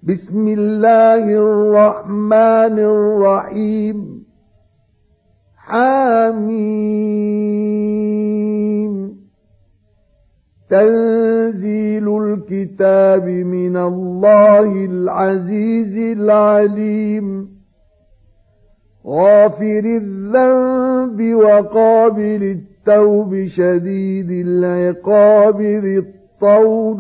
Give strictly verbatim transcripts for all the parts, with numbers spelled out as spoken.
بسم الله الرحمن الرحيم حميم تنزيل الكتاب من الله العزيز العليم غافر الذنب وقابل التوب شديد العقاب ذي الطول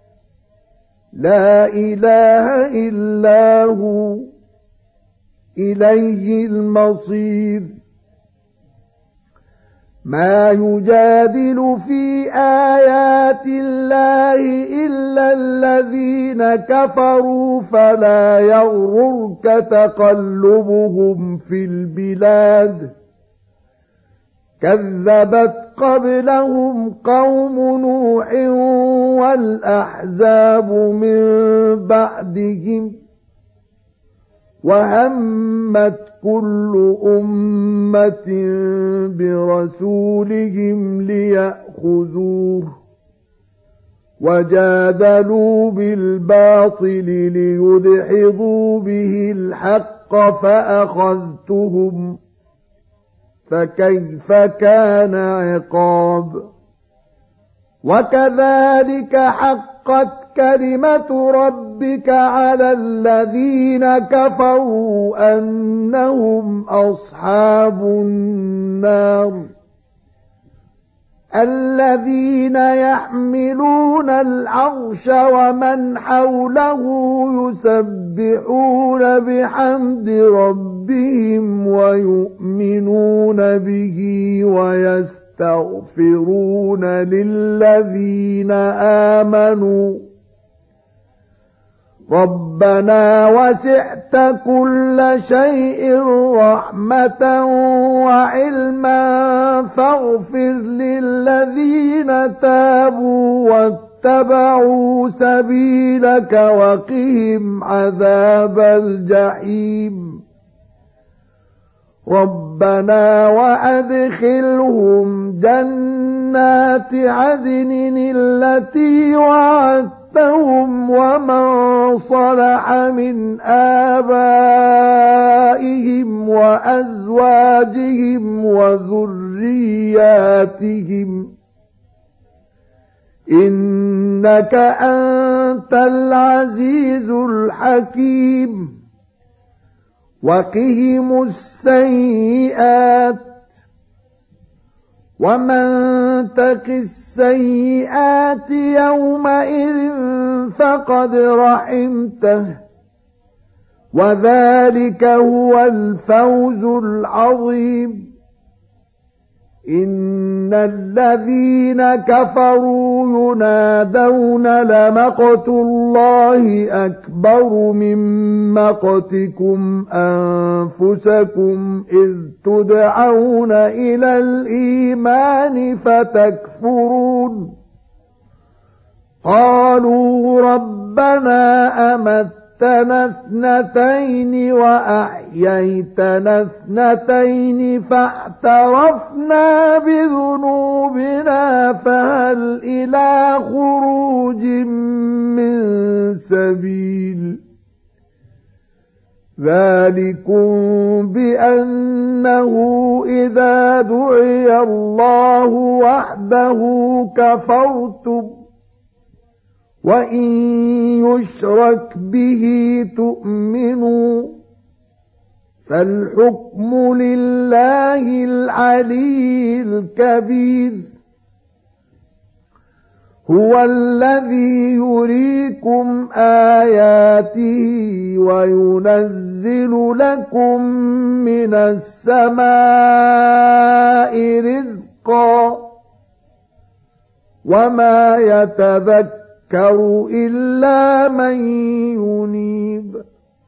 لا إله إلا هو إليه المصير ما يجادل في آيات الله إلا الذين كفروا فلا يغررك تقلبهم في البلاد كذبت قبلهم قوم نوح والأحزاب من بعدهم وهمت كل أمة برسولهم ليأخذوه وجادلوا بالباطل ليدحضوا به الحق فأخذتهم فكيف كان عقاب وكذلك حقت كلمة ربك على الذين كفروا أنهم أصحاب النار الذين يحملون العرش ومن حوله يسبحون بحمد ربهم ويؤمنون به ويستغفرون للذين آمنوا ربنا وسعت كل شيء رحمة وعلما فاغفر للذين تابوا واتبعوا سبيلك وقهم عذاب الجحيم ربنا وأدخلهم جنات عدن التي وعدتهم ومن صلح من آبائهم وأزواجهم وذرياتهم إنك أنت العزيز الحكيم وقهم السيئات ومن تق السيئات يومئذ فقد رحمته وذلك هو الفوز العظيم إن الذين كفروا ينادون لمقت الله أكبر من مقتكم أنفسكم إذ تدعون إلى الإيمان فتكفرون قالوا ربنا أمتنا اثنتين وأحييتنا اثنتين فاعترفنا بذنوبنا فهل إلى خروج من سبيل ذلكم بأنه إذا دعي الله وحده كفرتم وإن يشرك به تؤمنوا فالحكم لله العلي الكبير هو الذي يريكم آياته وينزل لكم من السماء رزقا وما يتذكر إلا من ينيب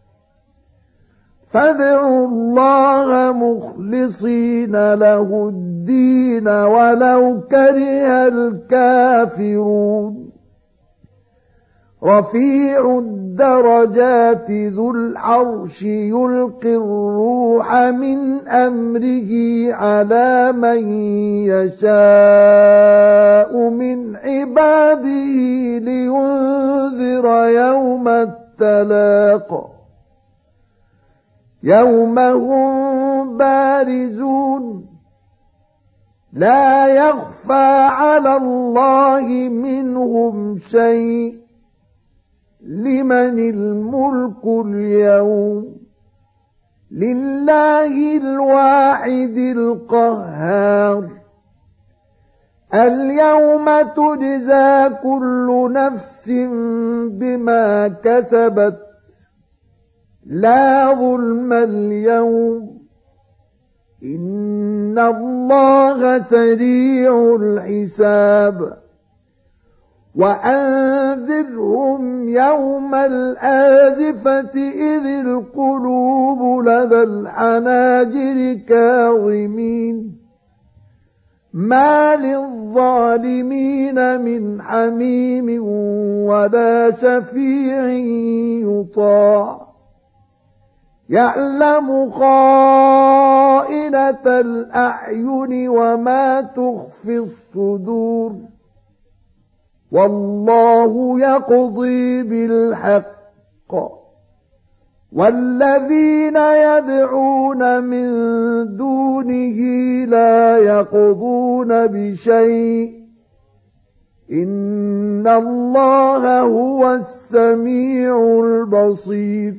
فادعوا الله مخلصين له الدين ولو كره الكافرون رفيع الدرجات ذو العرش يلقي الروح من أمره على من يشاء من عباده لينذر يوم التلاق التلاق يوم هم بارزون لا يخفى على الله منهم شيء لمن الملك اليوم لله الواحد القهار اليوم تجزى كل نفس بما كسبت لا ظلم اليوم إن الله سريع الحساب وأنذرهم يوم الآزفة إذ القلوب لدى الحناجر كاظمين ما للظالمين من حميم ولا شفيع يطاع يعلم خائنة الأعين وما تخفي الصدور والله يقضي بالحق والذين يدعون من دونه لا يقضون بشيء إن الله هو السميع البصير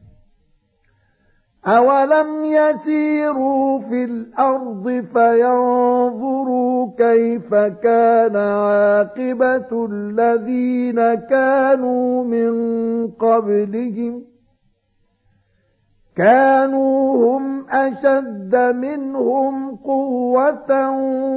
أولم يسيروا في الأرض فينظروا كيف كان عاقبة الذين كانوا من قبلهم كانوا هم أشد منهم قوة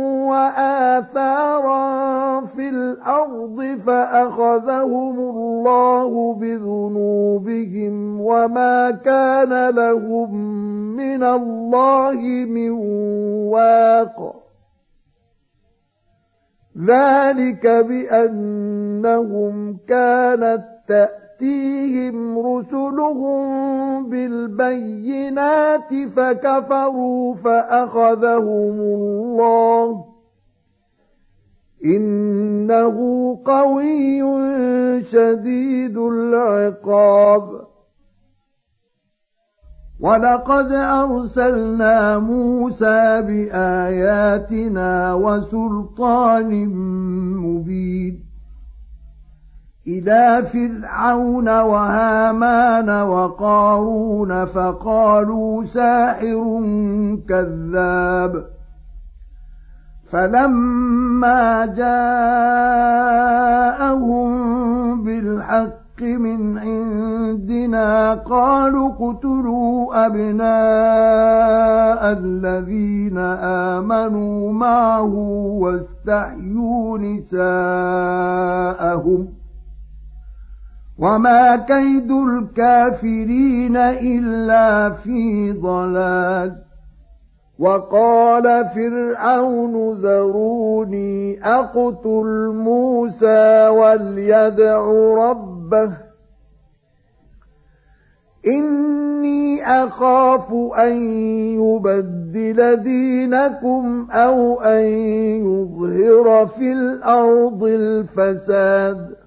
وآثارا في الأرض فأخذهم الله بذنوبهم وما كان لهم من الله من واق ذلك بأنهم كانت تأتيهم رسلهم بالبينات فكفروا فأخذهم الله إنه قوي شديد العقاب ولقد أرسلنا موسى بآياتنا وسلطان مبين إلى فرعون وهامان وقارون فقالوا ساحر كذاب فلما جاءهم بالحق من عندنا قالوا اقتلوا أبناء الذين آمنوا معه واستحيوا نساءهم وما كيد الكافرين إلا في ضلال وقال فرعون ذروني أقتل موسى وليدع ربه إني أخاف أن يبدل دينكم أو أن يظهر في الأرض الفساد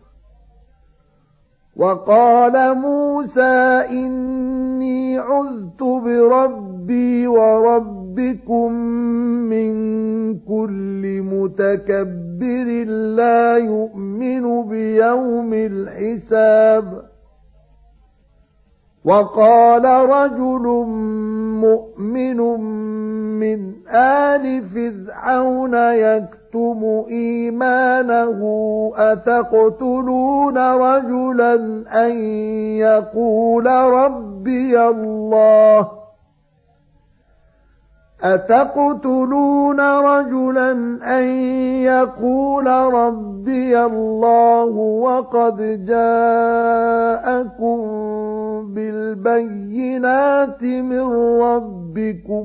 وقال موسى إني عذت بربي وربكم من كل متكبر لا يؤمن بيوم الحساب وقال رجل مؤمن من آل فرعون يكتم إيمانه أتقتلون رجلا أن يقول ربي الله أتقتلون رجلا أن يقول ربي الله وقد جاءكم بالبينات من ربكم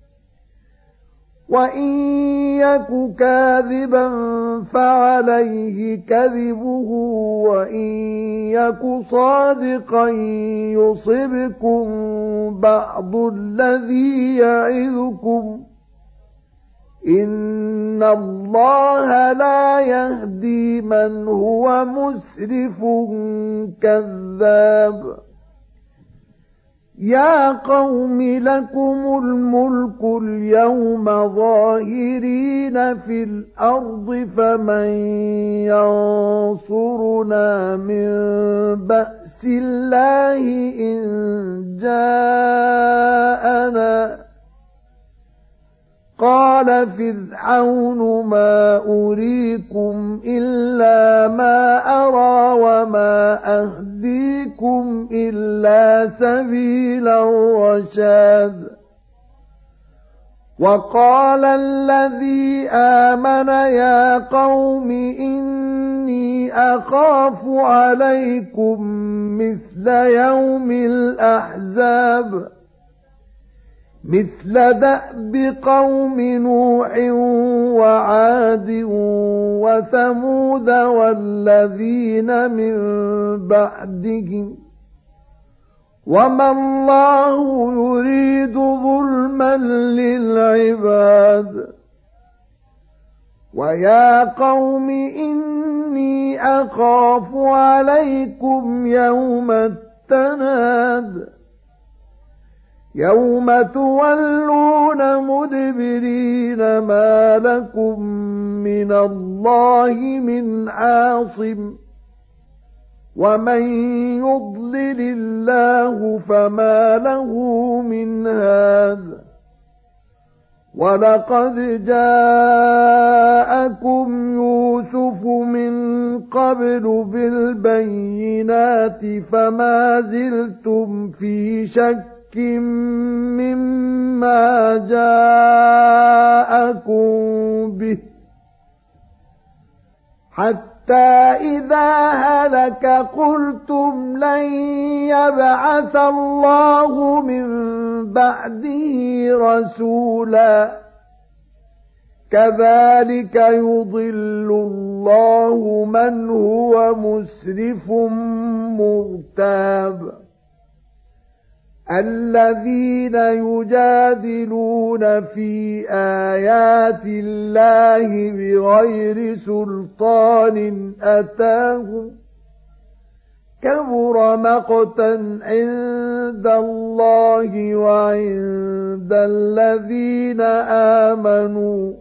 وإن يك كاذبا فعليه كذبه وإن يك صادقا يصبكم بعض الذي يعظكم إن الله لا يهدي من هو مسرف كذاب يا قوم لكم الملك اليوم ظاهرين في الأرض فمن ينصرنا من بأس الله إن جاءنا قال فرعون ما أريكم إلا ما أرى وما أهديكم إلا سبيل الرشاد وقال الذي آمن يا قوم إني أخاف عليكم مثل يوم الأحزاب مثل دأب قوم نوح وعاد وثمود والذين من بعدهم وما الله يريد ظلما للعباد ويا قوم إني أخاف عليكم يوم التناد يوم تولون مدبرين ما لكم من الله من عاصم ومن يضلل الله فما له من هاد ولقد جاءكم يوسف من قبل بالبينات فما زلتم في شك مما جاءكم به حتى إذا هلك قلتم لن يبعث الله من بعده رسولا كذلك يضل الله من هو مسرف مرتاب الذين يجادلون في آيات الله بغير سلطان أتاهم كبر مقتا عند الله وعند الذين آمنوا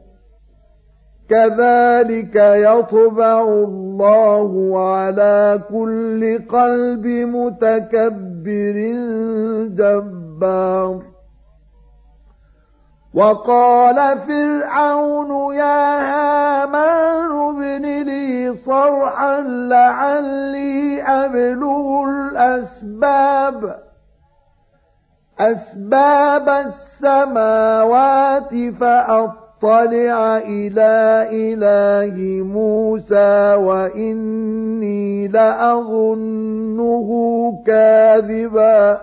كذلك يطبع الله على كل قلب متكبر جبار وقال فرعون يا هامان ابن لي صرحا لعلي أبلغ الأسباب أسباب السماوات فأطلع اطلع إلى إله موسى وإني لأظنه كاذبا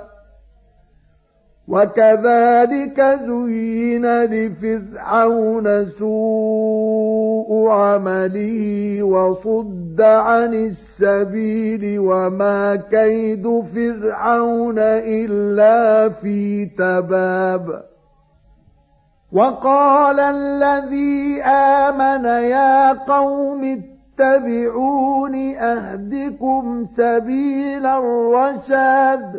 وكذلك زين لفرعون سوء عمله وصد عن السبيل وما كيد فرعون إلا في تباب وقال الذي آمن يا قوم اتبعون أهدكم سبيل الرشاد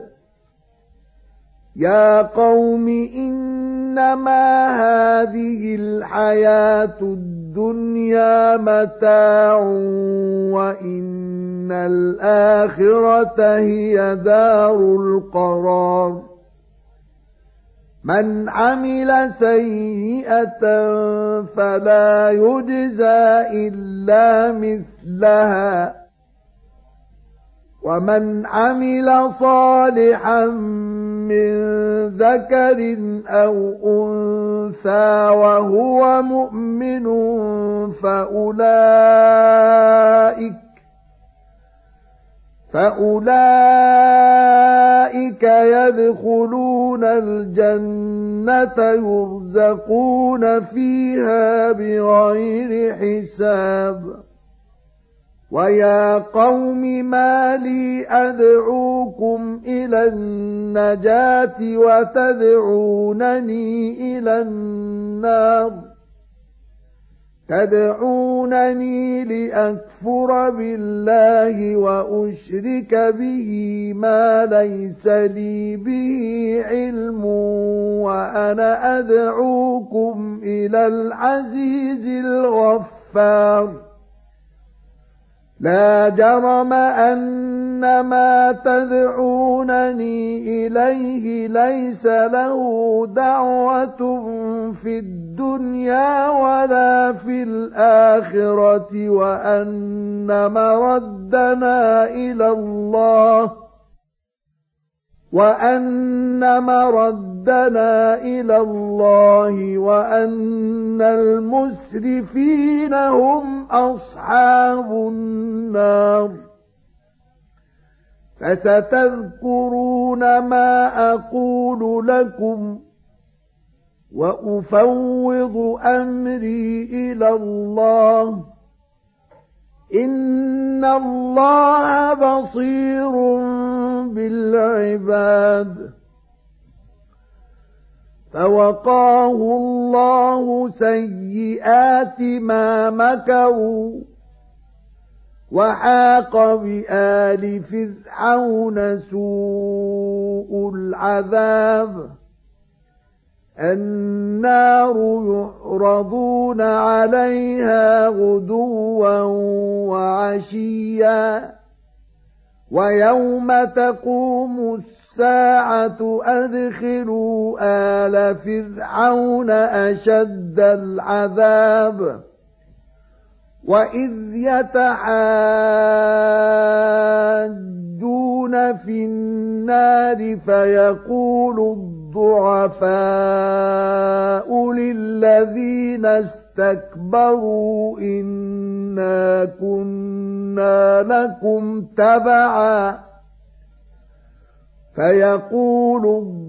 يا قوم إنما هذه الحياة الدنيا متاع وإن الآخرة هي دار القرار من عمل سيئة فلا يجزى إلا مثلها ومن عمل صالحا من ذكر أو أنثى وهو مؤمن فأولئك فأولئك يدخلون الجنة يرزقون فيها بغير حساب ويا قوم ما لي أدعوكم إلى النجاة وتدعونني إلى النار تدعونني لأكفر بالله وأشرك به ما ليس لي به علم وأنا أدعوكم إلى العزيز الغفار لا جرم أن ما تدعونني إليه ليس له دعوة في الدنيا ولا في الآخرة وأن مردنا إلى الله وأن مردنا إلى الله وأن المسرفين هم أصحاب النار فستذكرون ما أقول لكم وأفوض أمري إلى الله إن الله بصير بالعباد فوقاه الله سيئات ما مكروا وحاق بآل فرعون سوء العذاب النار يعرضون عليها غدوا وعشيا ويوم تقوم الساعة أدخلوا آل فرعون أشد العذاب وإذ يتحاجون في النار فيقول الضعفاء للذين استكبروا إنا كنا لكم تبعا فيقول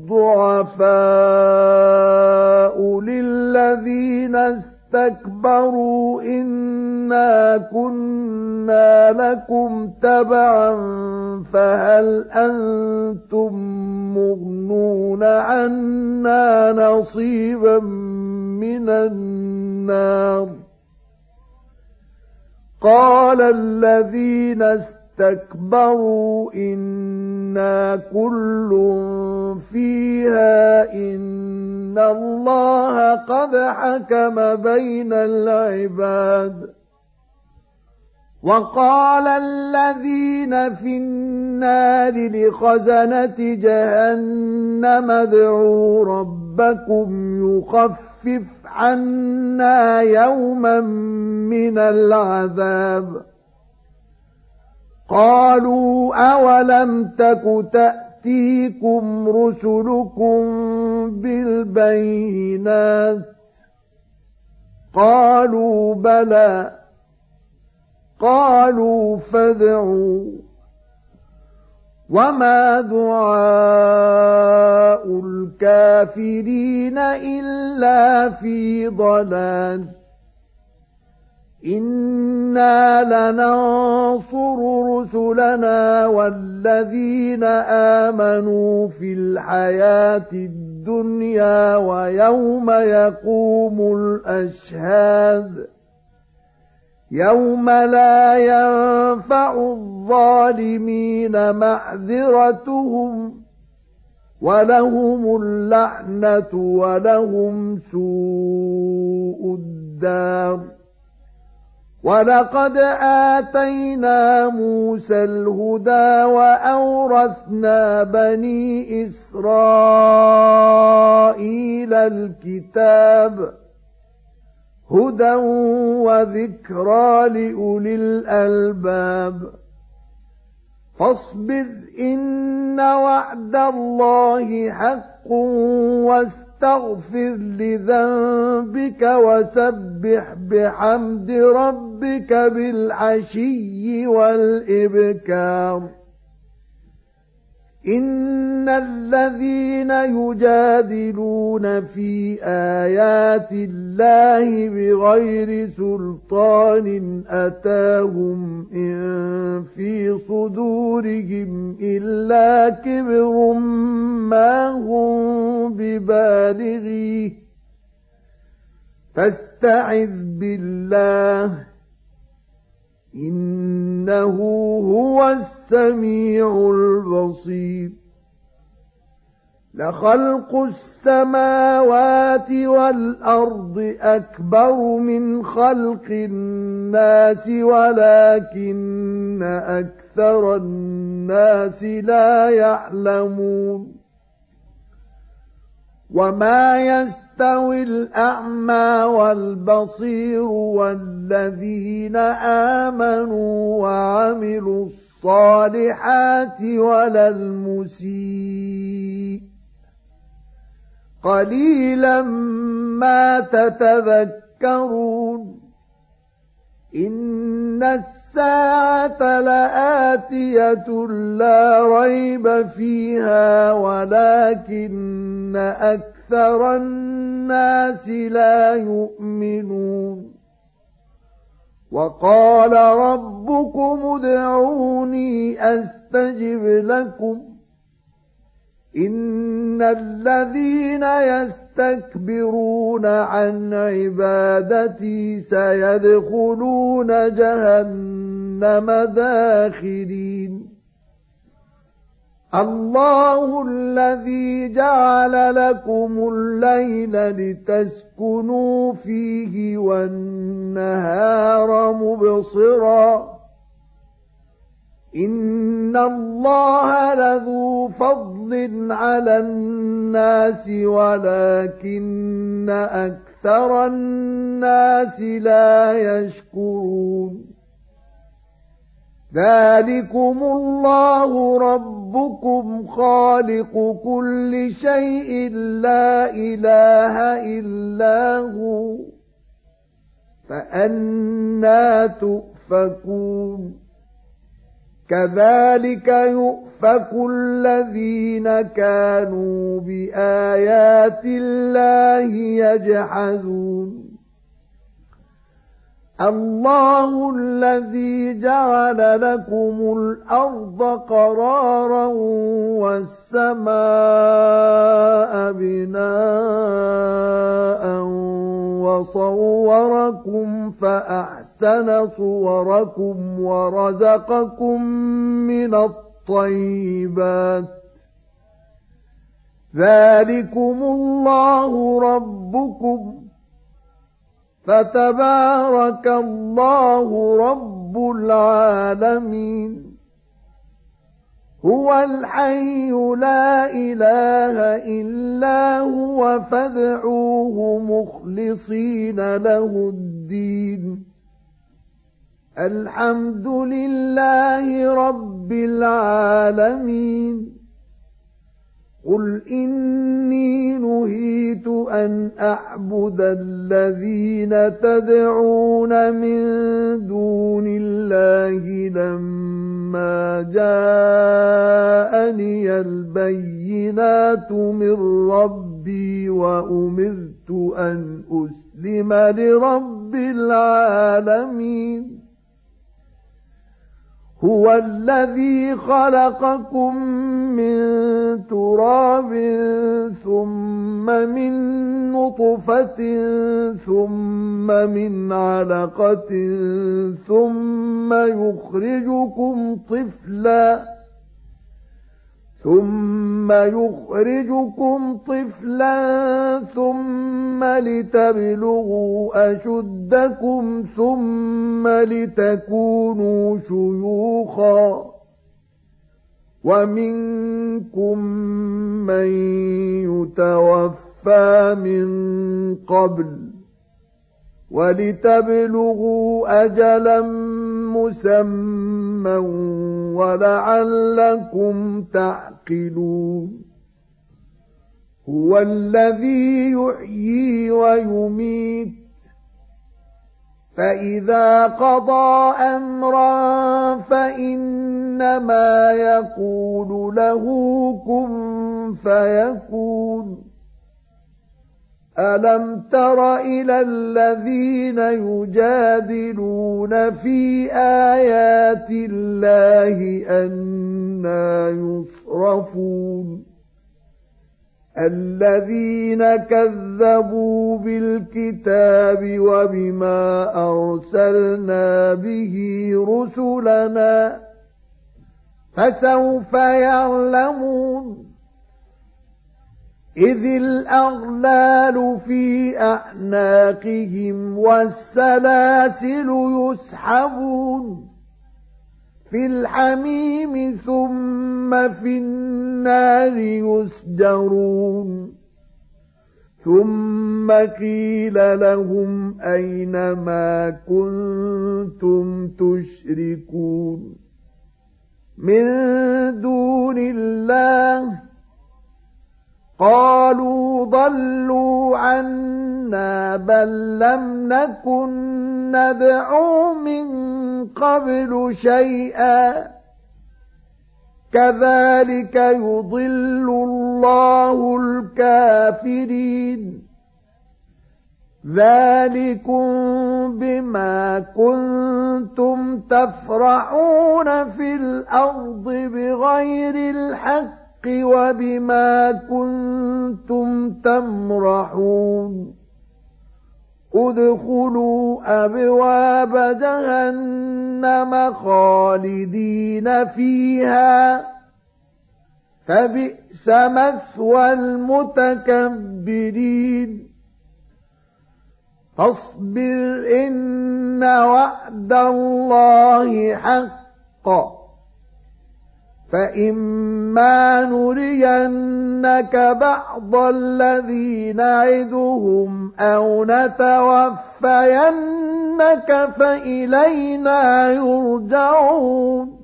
الضعفاء للذين استكبروا إنا كنا لكم تبعا فهل أنتم مغنون عنا نصيبا من النار قال الذين استكبروا إنا كل فيها إن الله قد حكم بين العباد وقال الذين في النار لخزنة جهنم ادعوا ربكم يخفف عنا يوما من العذاب قالوا أولم تك تأتيكم رسلكم بالبينات قالوا بلى قالوا فادعوا وما دعاء الكافرين إلا في ضلال إنا لننصر رسلنا والذين آمنوا في الحياة الدنيا ويوم يقوم الأشهاد يوم لا ينفع الظالمين معذرتهم ولهم اللعنة ولهم سوء الدار ولقد آتينا موسى الهدى وأورثنا بني إسرائيل الكتاب هدى وذكرى لأولي الألباب فاصبر إن وعد الله حق واستغفر لذنبك وسبح بحمد ربك بالعشي والإبكار إن الذين يجادلون في آيات الله بغير سلطان أتاهم إن في صدورهم إلا كبر ما هم ببالغيه فاستعذ بالله إنه هو السميع البصير لخلق السماوات والأرض أكبر من خلق الناس ولكن أكثر الناس لا يعلمون وما يستوي الأعمى والبصير والذين آمنوا وعملوا الصالحات ولا المسيء قليلا ما تتذكرون إن الساعة لآتية لا ريب فيها ولكن أكثر الناس لا يؤمنون وقال ربكم ادعوني أستجب لكم إن الذين يستكبرون عن عبادتي سيدخلون جهنم داخرين الله الذي جعل لكم الليل لتسكنوا فيه والنهار مبصرا إن الله لذو فضل على الناس ولكن أكثر الناس لا يشكرون ذلكم الله ربكم خالق كل شيء لا إله إلا هو فأنى تؤفكون كذلك يؤفك الذين كانوا بآيات الله يجحدون الله الذي جعل لكم الأرض قرارا والسماء بناء وصوركم فأحسن صوركم ورزقكم من الطيبات ذلكم الله ربكم فتبارك الله رب العالمين هو الحي لا إله إلا هو فادعوه مخلصين له الدين الحمد لله رب العالمين قل إني نهيت أن أعبد الذين تدعون من دون الله لما جاءني البينات من ربي وأمرت أن أسلم لرب العالمين هو الذي خلقكم من تراب ثم من نطفة ثم من علقة ثم يخرجكم طفلا ثم يخرجكم طفلا ثم لتبلغوا أشدكم ثم لتكونوا شيوخا ومنكم من يتوفى من قبل ولتبلغوا أجلا مسمى ولعلكم تعقلون هو الذي يحيي ويميت فإذا قضى أمرا فإنما يقول له كن فيكون ألم تر إلى الذين يجادلون في آيات الله أنى يصرفون الذين كذبوا بالكتاب وبما أرسلنا به رسلنا فسوف يعلمون إذ الأغلال في أعناقهم والسلاسل يسحبون في الحميم ثم في النار يسجرون ثم قيل لهم أين ما كنتم تشركون من دون الله قالوا ضلوا عنا بل لم نكن ندعو من قبل شيئا كذلك يضل الله الكافرين ذلكم بما كنتم تفرحون في الأرض بغير الحق وبما كنتم تمرحون ادخلوا أبواب جهنم خالدين فيها فبئس مثوى المتكبرين فاصبر إن وعد الله حق فإما نرينك بعض الذي نعدهم أو نتوفينك فإلينا يرجعون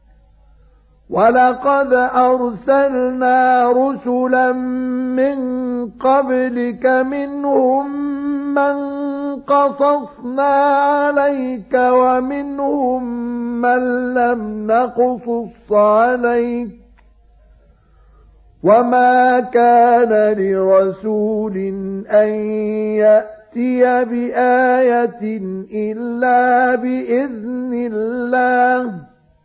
ولقد أرسلنا رسلا من قبلك منهم من قصصنا عليك ومنهم من لم نقصص عليك وما كان لرسول أن يأتي بآية إلا بإذن الله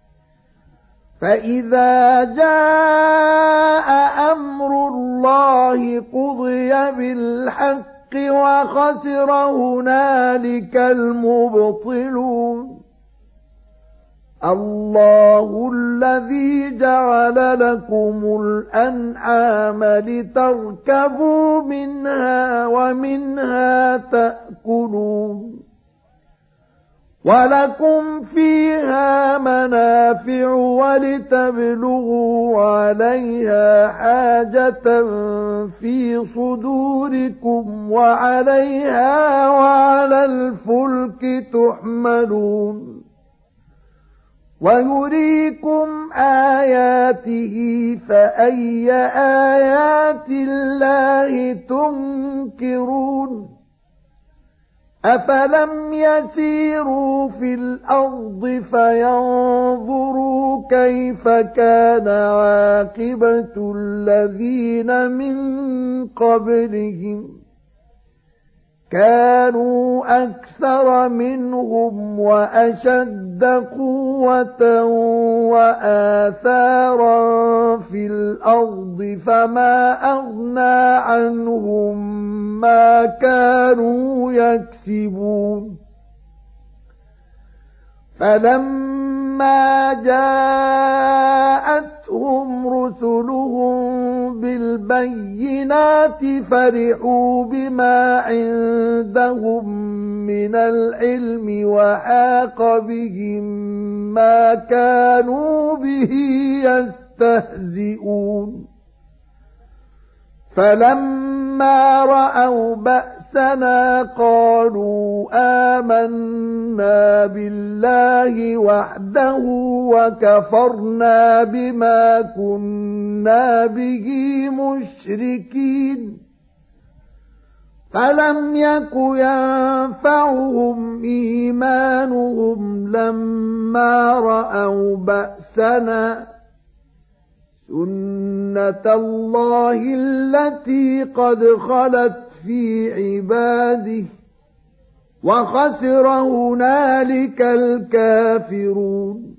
فإذا جاء أمر الله قضي بالحق وخسر هنالك المبطلون الله الذي جعل لكم الأنعام لتركبوا منها ومنها تأكلون ولكم فيها منافع ولتبلغوا عليها حاجة في صدوركم وعليها وعلى الفلك تحملون ويريكم آياته فأي آيات الله تنكرون أفلم يسيروا في الأرض فينظروا كيف كان عاقبة الذين من قبلهم كانوا أكثر منهم وأشد قوة وآثارا في الأرض فما أغنى عنهم ما كانوا يكسبون فلما جاءتهم رسلهم بالبينات فرحوا بما عندهم من العلم وحاق بهم ما كانوا به يستهزئون فلما رأوا بأسنا قالوا آمنا بالله وحده وكفرنا بما كنا به مشركين فلم يك ينفعهم إيمانهم لما رأوا بأسنا سنة الله التي قد خلت في عباده وخسر هنالك الكافرون